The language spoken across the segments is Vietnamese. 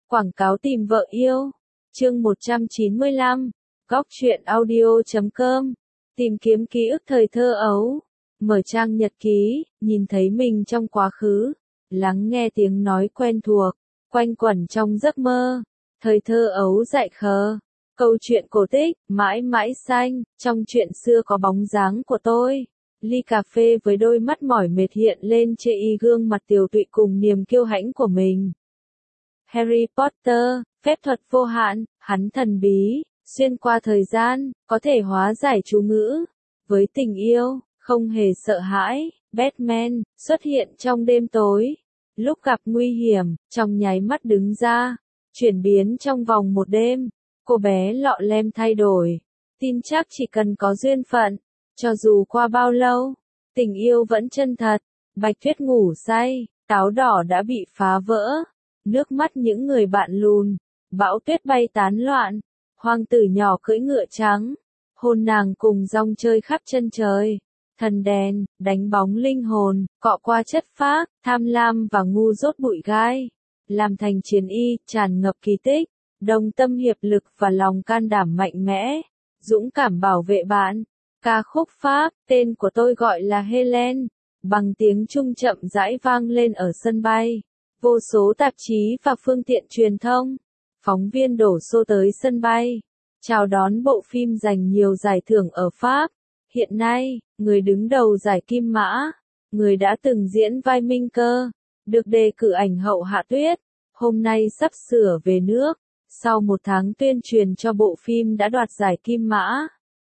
Quảng cáo tìm vợ yêu. Chương 195. Góc truyện audio.com. Tìm kiếm ký ức thời thơ ấu. Mở trang nhật ký, nhìn thấy mình trong quá khứ. Lắng nghe tiếng nói quen thuộc, quanh quẩn trong giấc mơ. Thời thơ ấu dại khờ. Câu chuyện cổ tích, mãi mãi xanh, trong chuyện xưa có bóng dáng của tôi. Ly cà phê với đôi mắt mỏi mệt hiện lên chê y gương mặt tiều tụy cùng niềm kiêu hãnh của mình. Harry Potter, phép thuật vô hạn, hắn thần bí, xuyên qua thời gian, có thể hóa giải chú ngữ. Với tình yêu, không hề sợ hãi, Batman, xuất hiện trong đêm tối. Lúc gặp nguy hiểm, trong nháy mắt đứng ra, chuyển biến trong vòng một đêm. Cô bé lọ lem thay đổi, tin chắc chỉ cần có duyên phận, cho dù qua bao lâu, tình yêu vẫn chân thật. Bạch Tuyết ngủ say, táo đỏ đã bị phá vỡ, nước mắt những người bạn lùn, bão tuyết bay tán loạn, hoàng tử nhỏ cưỡi ngựa trắng, hôn nàng cùng rong chơi khắp chân trời. Thần đèn, đánh bóng linh hồn, cọ qua chất phác, tham lam và ngu dốt bụi gai, làm thành chiến y, tràn ngập kỳ tích. Đồng tâm hiệp lực và lòng can đảm mạnh mẽ, dũng cảm bảo vệ bạn. Ca khúc Pháp, tên của tôi gọi là Helen, bằng tiếng Trung chậm rãi vang lên ở sân bay. Vô số tạp chí và phương tiện truyền thông, phóng viên đổ xô tới sân bay, chào đón bộ phim giành nhiều giải thưởng ở Pháp. Hiện nay, người đứng đầu giải Kim Mã, người đã từng diễn vai Minh Cơ, được đề cử ảnh hậu Hạ Tuyết, hôm nay sắp sửa về nước. Sau một tháng tuyên truyền cho bộ phim đã đoạt giải Kim Mã.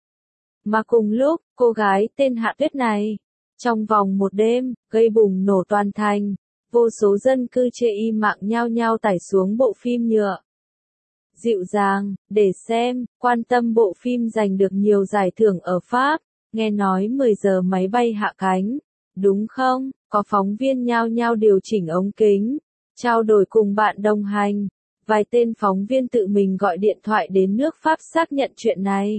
Mà cùng lúc, cô gái tên Hạ Tuyết này, trong vòng một đêm, gây bùng nổ toàn thành. Vô số dân cư chê y mạng nhao nhao tải xuống bộ phim nhựa. Dịu dàng, để xem, quan tâm bộ phim giành được nhiều giải thưởng ở Pháp. Nghe nói 10 giờ máy bay hạ cánh. Đúng không? Có phóng viên nhao nhao điều chỉnh ống kính, trao đổi cùng bạn đồng hành. Vài tên phóng viên tự mình gọi điện thoại đến nước Pháp xác nhận chuyện này.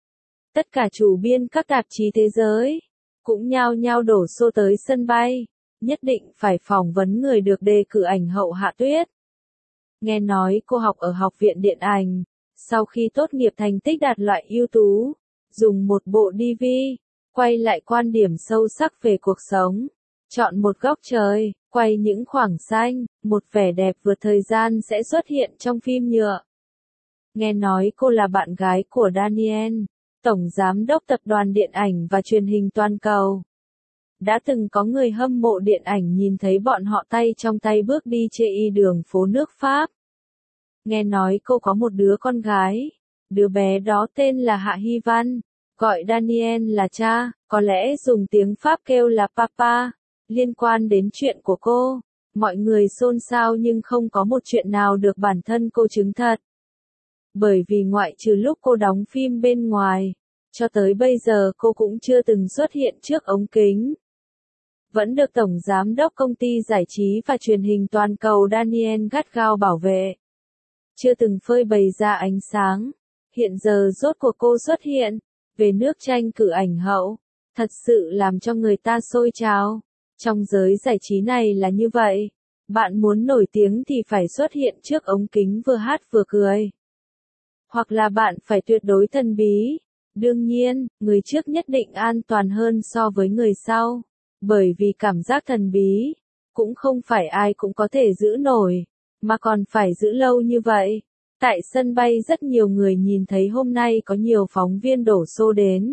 Tất cả chủ biên các tạp chí thế giới cũng nhao nhao đổ xô tới sân bay, nhất định phải phỏng vấn người được đề cử ảnh hậu Hạ Tuyết. Nghe nói cô học ở Học viện Điện ảnh, sau khi tốt nghiệp thành tích đạt loại ưu tú, dùng một bộ DV, quay lại quan điểm sâu sắc về cuộc sống. Chọn một góc trời, quay những khoảng xanh, một vẻ đẹp vượt thời gian sẽ xuất hiện trong phim nhựa. Nghe nói cô là bạn gái của Daniel, tổng giám đốc tập đoàn điện ảnh và truyền hình toàn cầu. Đã từng có người hâm mộ điện ảnh nhìn thấy bọn họ tay trong tay bước đi chê y đường phố nước Pháp. Nghe nói cô có một đứa con gái, đứa bé đó tên là Hạ Hy Văn, gọi Daniel là cha, có lẽ dùng tiếng Pháp kêu là papa. Liên quan đến chuyện của cô, mọi người xôn xao nhưng không có một chuyện nào được bản thân cô chứng thật. Bởi vì ngoại trừ lúc cô đóng phim bên ngoài, cho tới bây giờ cô cũng chưa từng xuất hiện trước ống kính. Vẫn được Tổng Giám đốc Công ty Giải trí và Truyền hình Toàn cầu Daniel gắt gao bảo vệ. Chưa từng phơi bày ra ánh sáng. Hiện giờ rốt cuộc cô xuất hiện, về nước tranh cử ảnh hậu, thật sự làm cho người ta sôi trào. Trong giới giải trí này là như vậy, bạn muốn nổi tiếng thì phải xuất hiện trước ống kính vừa hát vừa cười. Hoặc là bạn phải tuyệt đối thần bí. Đương nhiên, người trước nhất định an toàn hơn so với người sau, bởi vì cảm giác thần bí, cũng không phải ai cũng có thể giữ nổi, mà còn phải giữ lâu như vậy. Tại sân bay rất nhiều người nhìn thấy hôm nay có nhiều phóng viên đổ xô đến.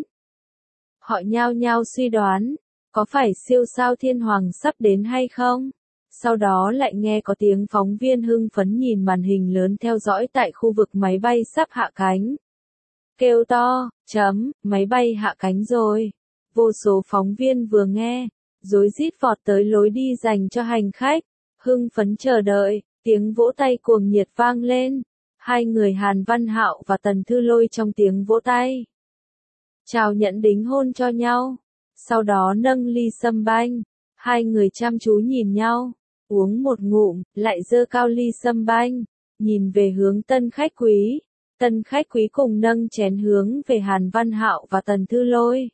Họ nhao nhao suy đoán, có phải siêu sao thiên hoàng sắp đến hay không? Sau đó lại nghe có tiếng phóng viên hưng phấn nhìn màn hình lớn theo dõi tại khu vực máy bay sắp hạ cánh. Kêu to, máy bay hạ cánh rồi. Vô số phóng viên vừa nghe, rối rít vọt tới lối đi dành cho hành khách, hưng phấn chờ đợi, tiếng vỗ tay cuồng nhiệt vang lên. Hai người Hàn Văn Hạo và Tần Thư Lôi trong tiếng vỗ tay chào nhận đính hôn cho nhau. Sau đó nâng ly sâm banh, hai người chăm chú nhìn nhau, uống một ngụm, lại giơ cao ly sâm banh, nhìn về hướng tân khách quý. Tân khách quý cùng nâng chén hướng về Hàn Văn Hạo và Tần Thư Lôi.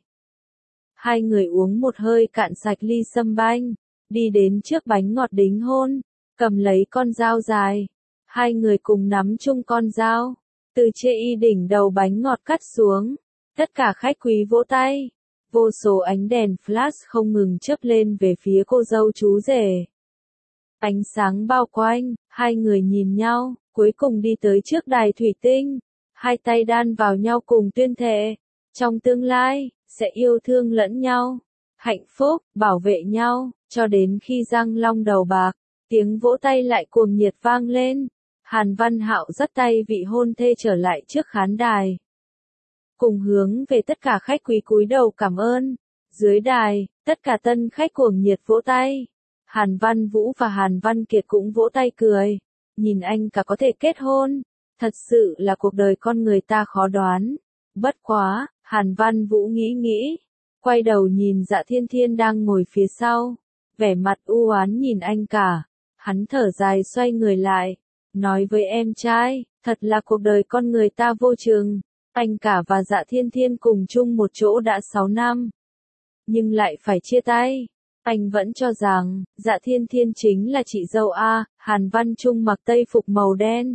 Hai người uống một hơi cạn sạch ly sâm banh, đi đến trước bánh ngọt đính hôn, cầm lấy con dao dài. Hai người cùng nắm chung con dao, từ chê y đỉnh đầu bánh ngọt cắt xuống. Tất cả khách quý vỗ tay. Vô số ánh đèn flash không ngừng chớp lên về phía cô dâu chú rể. Ánh sáng bao quanh, hai người nhìn nhau, cuối cùng đi tới trước đài thủy tinh. Hai tay đan vào nhau cùng tuyên thệ. Trong tương lai, sẽ yêu thương lẫn nhau, hạnh phúc, bảo vệ nhau, cho đến khi răng long đầu bạc. Tiếng vỗ tay lại cuồng nhiệt vang lên. Hàn Văn Hạo dắt tay vị hôn thê trở lại trước khán đài. Cùng hướng về tất cả khách quý cúi đầu cảm ơn. Dưới đài, tất cả tân khách cuồng nhiệt vỗ tay. Hàn Văn Vũ và Hàn Văn Kiệt cũng vỗ tay cười. Nhìn anh cả có thể kết hôn. Thật sự là cuộc đời con người ta khó đoán. Bất quá, Hàn Văn Vũ nghĩ. Quay đầu nhìn Dạ Thiên Thiên đang ngồi phía sau. Vẻ mặt u oán nhìn anh cả. Hắn thở dài xoay người lại. Nói với em trai, thật là cuộc đời con người ta vô chừng. Anh cả và Dạ Thiên Thiên cùng chung một chỗ đã 6 năm. Nhưng lại phải chia tay. Anh vẫn cho rằng, Dạ Thiên Thiên chính là chị dâu A. Hàn Văn Trung mặc tây phục màu đen.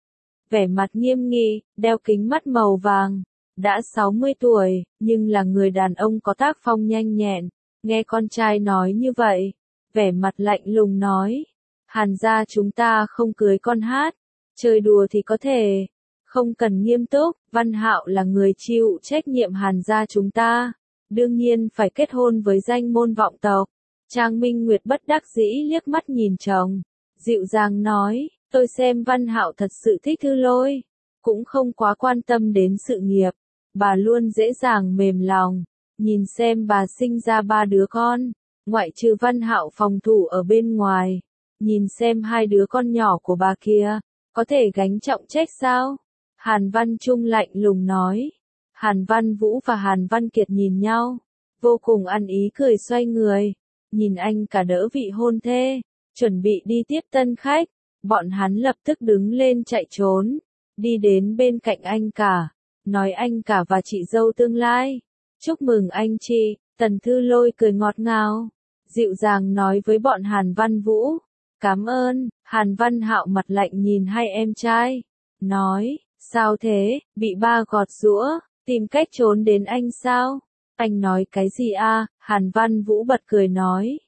Vẻ mặt nghiêm nghị, đeo kính mắt màu vàng. Đã 60 tuổi, nhưng là người đàn ông có tác phong nhanh nhẹn. Nghe con trai nói như vậy, vẻ mặt lạnh lùng nói. Hàn gia chúng ta không cưới con hát. Chơi đùa thì có thể. Không cần nghiêm túc, Văn Hạo là người chịu trách nhiệm Hàn gia chúng ta. Đương nhiên phải kết hôn với danh môn vọng tộc. Trang Minh Nguyệt bất đắc dĩ liếc mắt nhìn chồng. Dịu dàng nói, tôi xem Văn Hạo thật sự thích Thư Lôi. Cũng không quá quan tâm đến sự nghiệp. Bà luôn dễ dàng mềm lòng. Nhìn xem bà sinh ra 3 đứa con. Ngoại trừ Văn Hạo phòng thủ ở bên ngoài. Nhìn xem 2 đứa con nhỏ của bà kia. Có thể gánh trọng trách sao? Hàn Văn Trung lạnh lùng nói. Hàn Văn Vũ và Hàn Văn Kiệt nhìn nhau. Vô cùng ăn ý cười xoay người. Nhìn anh cả đỡ vị hôn thê. Chuẩn bị đi tiếp tân khách. Bọn hắn lập tức đứng lên chạy trốn. Đi đến bên cạnh anh cả. Nói anh cả và chị dâu tương lai. Chúc mừng anh chị. Tần Thư Lôi cười ngọt ngào. Dịu dàng nói với bọn Hàn Văn Vũ. Cảm ơn. Hàn Văn Hạo mặt lạnh nhìn hai em trai. Nói, sao thế, bị ba gọt giũa, tìm cách trốn đến anh sao? Anh nói cái gì a? Hàn Văn Vũ bật cười nói.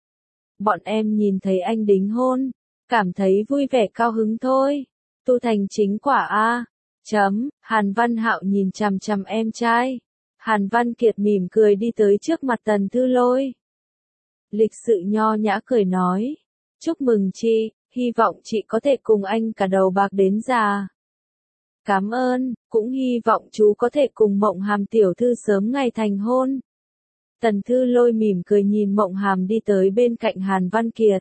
Bọn em nhìn thấy anh đính hôn, cảm thấy vui vẻ cao hứng thôi. Tu thành chính quả a. Hàn Văn Hạo nhìn chằm chằm em trai. Hàn Văn Kiệt mỉm cười đi tới trước mặt Tần Thư Lôi. Lịch sự nho nhã cười nói. Chúc mừng chị, hy vọng chị có thể cùng anh cả đầu bạc đến già. Cảm ơn, cũng hy vọng chú có thể cùng Mộng Hàm tiểu thư sớm ngày thành hôn. Tần Thư Lôi mỉm cười nhìn Mộng Hàm đi tới bên cạnh Hàn Văn Kiệt.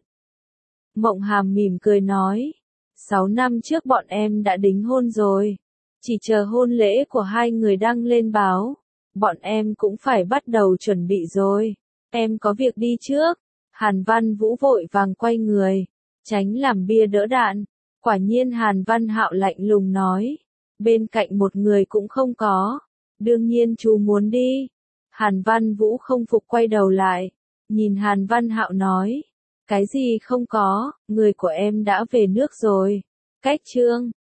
Mộng Hàm mỉm cười nói. 6 năm trước bọn em đã đính hôn rồi. Chỉ chờ hôn lễ của hai người đăng lên báo. Bọn em cũng phải bắt đầu chuẩn bị rồi. Em có việc đi trước. Hàn Văn Vũ vội vàng quay người. Tránh làm bia đỡ đạn. Quả nhiên Hàn Văn Hạo lạnh lùng nói. Bên cạnh một người cũng không có. Đương nhiên chú muốn đi. Hàn Văn Vũ không phục quay đầu lại. Nhìn Hàn Văn Hạo nói. Cái gì không có, người của em đã về nước rồi. Cách chương